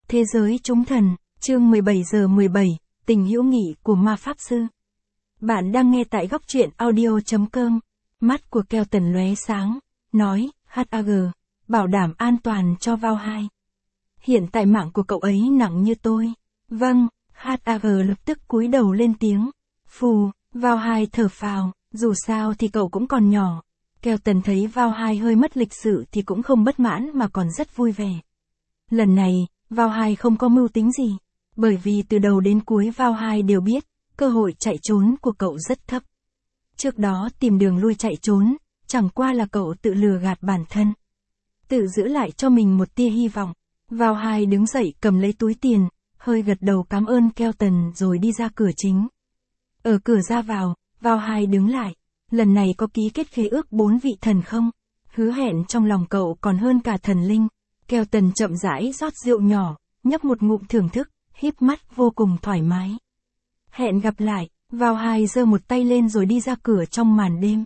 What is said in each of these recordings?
Thế giới chúng thần, chương 17:17, tình hữu nghị của ma pháp sư. Bạn đang nghe tại góc truyện audio.com. Mắt của Kelton lóe sáng, nói, HAG, bảo đảm an toàn cho Vào 2. Hiện tại mạng của cậu ấy nặng như tôi. Vâng, HAG lập tức cúi đầu lên tiếng. Phù, Vào 2 thở phào, dù sao thì cậu cũng còn nhỏ. Kelton thấy Vào 2 hơi mất lịch sự thì cũng không bất mãn mà còn rất vui vẻ. Lần này, Vào 2 không có mưu tính gì, bởi vì từ đầu đến cuối Vào 2 đều biết, cơ hội chạy trốn của cậu rất thấp. Trước đó tìm đường lui chạy trốn, chẳng qua là cậu tự lừa gạt bản thân. Tự giữ lại cho mình một tia hy vọng. Vào 2 đứng dậy cầm lấy túi tiền, hơi gật đầu cảm ơn Kelton rồi đi ra cửa chính. Ở cửa ra vào 2 đứng lại. Lần này có ký kết khế ước 4 vị thần không? Hứa hẹn trong lòng cậu còn hơn cả thần linh. Kelton chậm rãi rót rượu nhỏ, nhấp một ngụm thưởng thức, híp mắt vô cùng thoải mái. Hẹn gặp lại, Vào 2 giơ một tay lên rồi đi ra cửa trong màn đêm.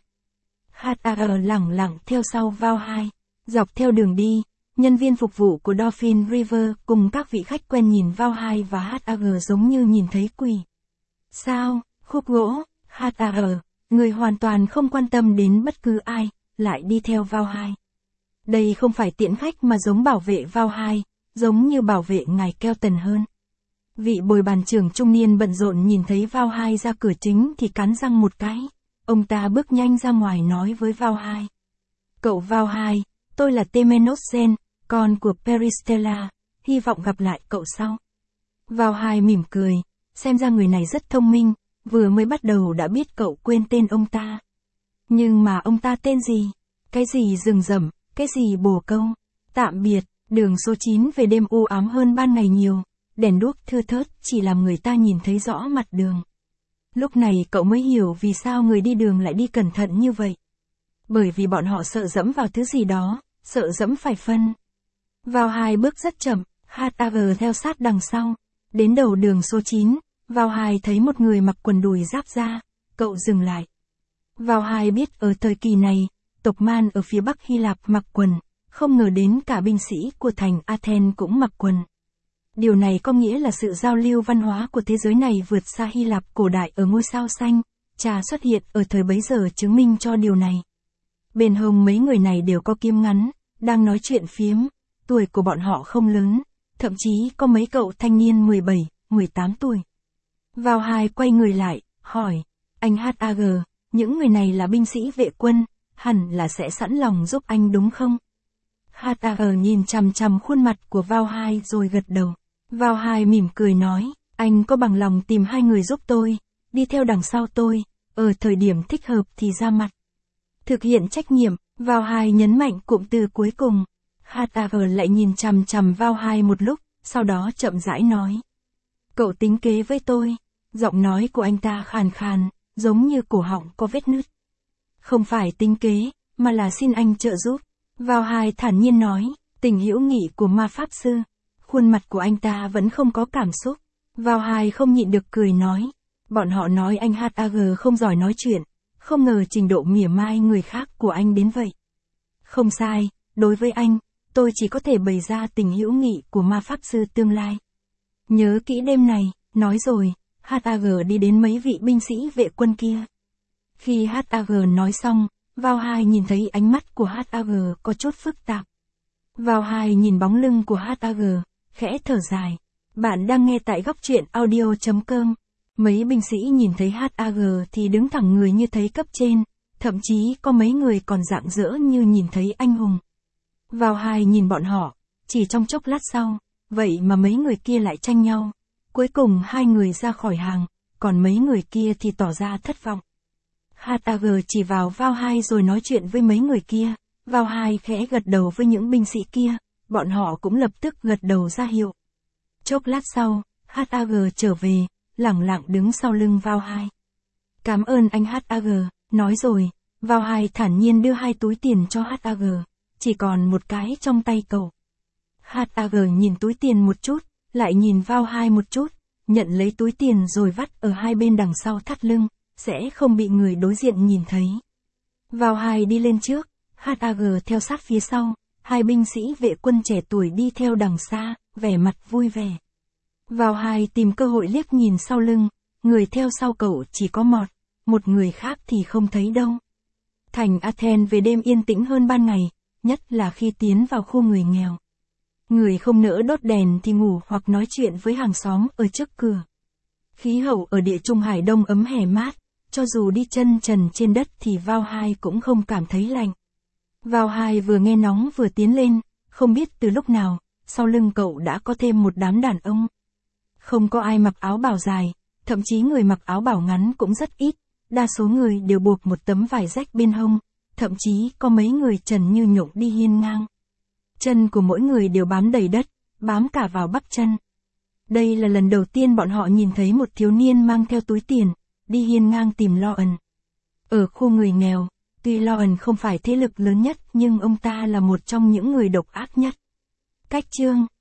HAG lẳng lặng theo sau Vào 2. Dọc theo đường đi, nhân viên phục vụ của Dolphin River cùng các vị khách quen nhìn Vào 2 và HAG giống như nhìn thấy quỷ. Sao, khúc gỗ, HAG, người hoàn toàn không quan tâm đến bất cứ ai, lại đi theo Vào 2. Đây không phải tiễn khách mà giống bảo vệ Vào 2, giống như bảo vệ ngài Kelton hơn. Vị bồi bàn trưởng trung niên bận rộn nhìn thấy Vào 2 ra cửa chính thì cắn răng một cái. Ông ta bước nhanh ra ngoài nói với Vào 2. Cậu Vào 2, tôi là Temenos-Gen, con của Peristella, hy vọng gặp lại cậu sau. Vào 2 mỉm cười, xem ra người này rất thông minh, vừa mới bắt đầu đã biết cậu quên tên ông ta. Nhưng mà ông ta tên gì? Cái gì rừng rậm, cái gì bồ câu? Tạm biệt, đường số 9 về đêm u ám hơn ban ngày nhiều, đèn đuốc thưa thớt chỉ làm người ta nhìn thấy rõ mặt đường. Lúc này cậu mới hiểu vì sao người đi đường lại đi cẩn thận như vậy. Bởi vì bọn họ sợ dẫm vào thứ gì đó, sợ dẫm phải phân. Vào 2 bước rất chậm, HAG theo sát đằng sau. Đến đầu đường số 9, Vào 2 thấy một người mặc quần đùi giáp da, cậu dừng lại. Vào 2 biết ở thời kỳ này, tộc Man ở phía Bắc Hy Lạp mặc quần, không ngờ đến cả binh sĩ của thành Athens cũng mặc quần. Điều này có nghĩa là sự giao lưu văn hóa của thế giới này vượt xa Hy Lạp cổ đại ở ngôi sao xanh, trà xuất hiện ở thời bấy giờ chứng minh cho điều này. Bên hông mấy người này đều có kiếm ngắn, đang nói chuyện phiếm, tuổi của bọn họ không lớn, thậm chí có mấy cậu thanh niên 17, 18 tuổi. Vào 2 quay người lại, hỏi, anh HAG, những người này là binh sĩ vệ quân, hẳn là sẽ sẵn lòng giúp anh đúng không? HAG nhìn chằm chằm khuôn mặt của Vào 2 rồi gật đầu. Vào 2 mỉm cười nói, anh có bằng lòng tìm 2 người giúp tôi, đi theo đằng sau tôi, ở thời điểm thích hợp thì ra mặt. Thực hiện trách nhiệm, Vào 2 nhấn mạnh cụm từ cuối cùng. HAG lại nhìn chằm chằm Vào 2 một lúc, sau đó chậm rãi nói. Cậu tính kế với tôi. Giọng nói của anh ta khàn khàn, giống như cổ họng có vết nứt. Không phải tính kế, mà là xin anh trợ giúp. Vào 2 thản nhiên nói, tình hữu nghị của ma pháp sư. Khuôn mặt của anh ta vẫn không có cảm xúc. Vào 2 không nhịn được cười nói. Bọn họ nói anh HAG không giỏi nói chuyện, không ngờ trình độ mỉa mai người khác của anh đến vậy. Không sai, đối với anh, tôi chỉ có thể bày ra tình hữu nghị của ma pháp sư tương lai. Nhớ kỹ đêm này, nói rồi, HAG đi đến mấy vị binh sĩ vệ quân kia. Khi HAG nói xong, Vào 2 nhìn thấy ánh mắt của HAG có chút phức tạp. Vào 2 nhìn bóng lưng của HAG, khẽ thở dài. Bạn đang nghe tại góc truyện audio.com. Mấy binh sĩ nhìn thấy HAG thì đứng thẳng người như thấy cấp trên, thậm chí có mấy người còn rạng rỡ như nhìn thấy anh hùng. Vào 2 nhìn bọn họ, chỉ trong chốc lát sau, vậy mà mấy người kia lại tranh nhau. Cuối cùng 2 người ra khỏi hàng, còn mấy người kia thì tỏ ra thất vọng. HAG chỉ vào 2 rồi nói chuyện với mấy người kia. Vào 2 khẽ gật đầu với những binh sĩ kia, bọn họ cũng lập tức gật đầu ra hiệu. Chốc lát sau, HAG trở về, lẳng lặng đứng sau lưng Vào 2. Cảm ơn anh HAG, nói rồi, Vào 2 thản nhiên đưa 2 túi tiền cho HAG, chỉ còn một cái trong tay cậu. HAG nhìn túi tiền một chút, lại nhìn Vào 2 một chút, nhận lấy túi tiền rồi vắt ở hai bên đằng sau thắt lưng, sẽ không bị người đối diện nhìn thấy. Vào 2 đi lên trước, HAG theo sát phía sau, 2 binh sĩ vệ quân trẻ tuổi đi theo đằng xa, vẻ mặt vui vẻ. Vào hai tìm cơ hội liếc nhìn sau lưng, người theo sau cậu chỉ có một người khác thì không thấy đâu. Thành Athens về đêm yên tĩnh hơn ban ngày, nhất là khi tiến vào khu người nghèo. Người không nỡ đốt đèn thì ngủ hoặc nói chuyện với hàng xóm ở trước cửa. Khí hậu ở địa Trung Hải Đông ấm hè mát, cho dù đi chân trần trên đất thì Vào Hai cũng không cảm thấy lạnh. Vào Hai vừa nghe nóng vừa tiến lên, không biết từ lúc nào, sau lưng cậu đã có thêm một đám đàn ông. Không có ai mặc áo bào dài, thậm chí người mặc áo bào ngắn cũng rất ít, đa số người đều buộc một tấm vải rách bên hông, thậm chí có mấy người trần như nhộng đi hiên ngang. Chân của mỗi người đều bám đầy đất, bám cả vào bắp chân. Đây là lần đầu tiên bọn họ nhìn thấy một thiếu niên mang theo túi tiền, đi hiên ngang tìm Loan. Ở khu người nghèo, tuy Loan không phải thế lực lớn nhất nhưng ông ta là một trong những người độc ác nhất. Cách chương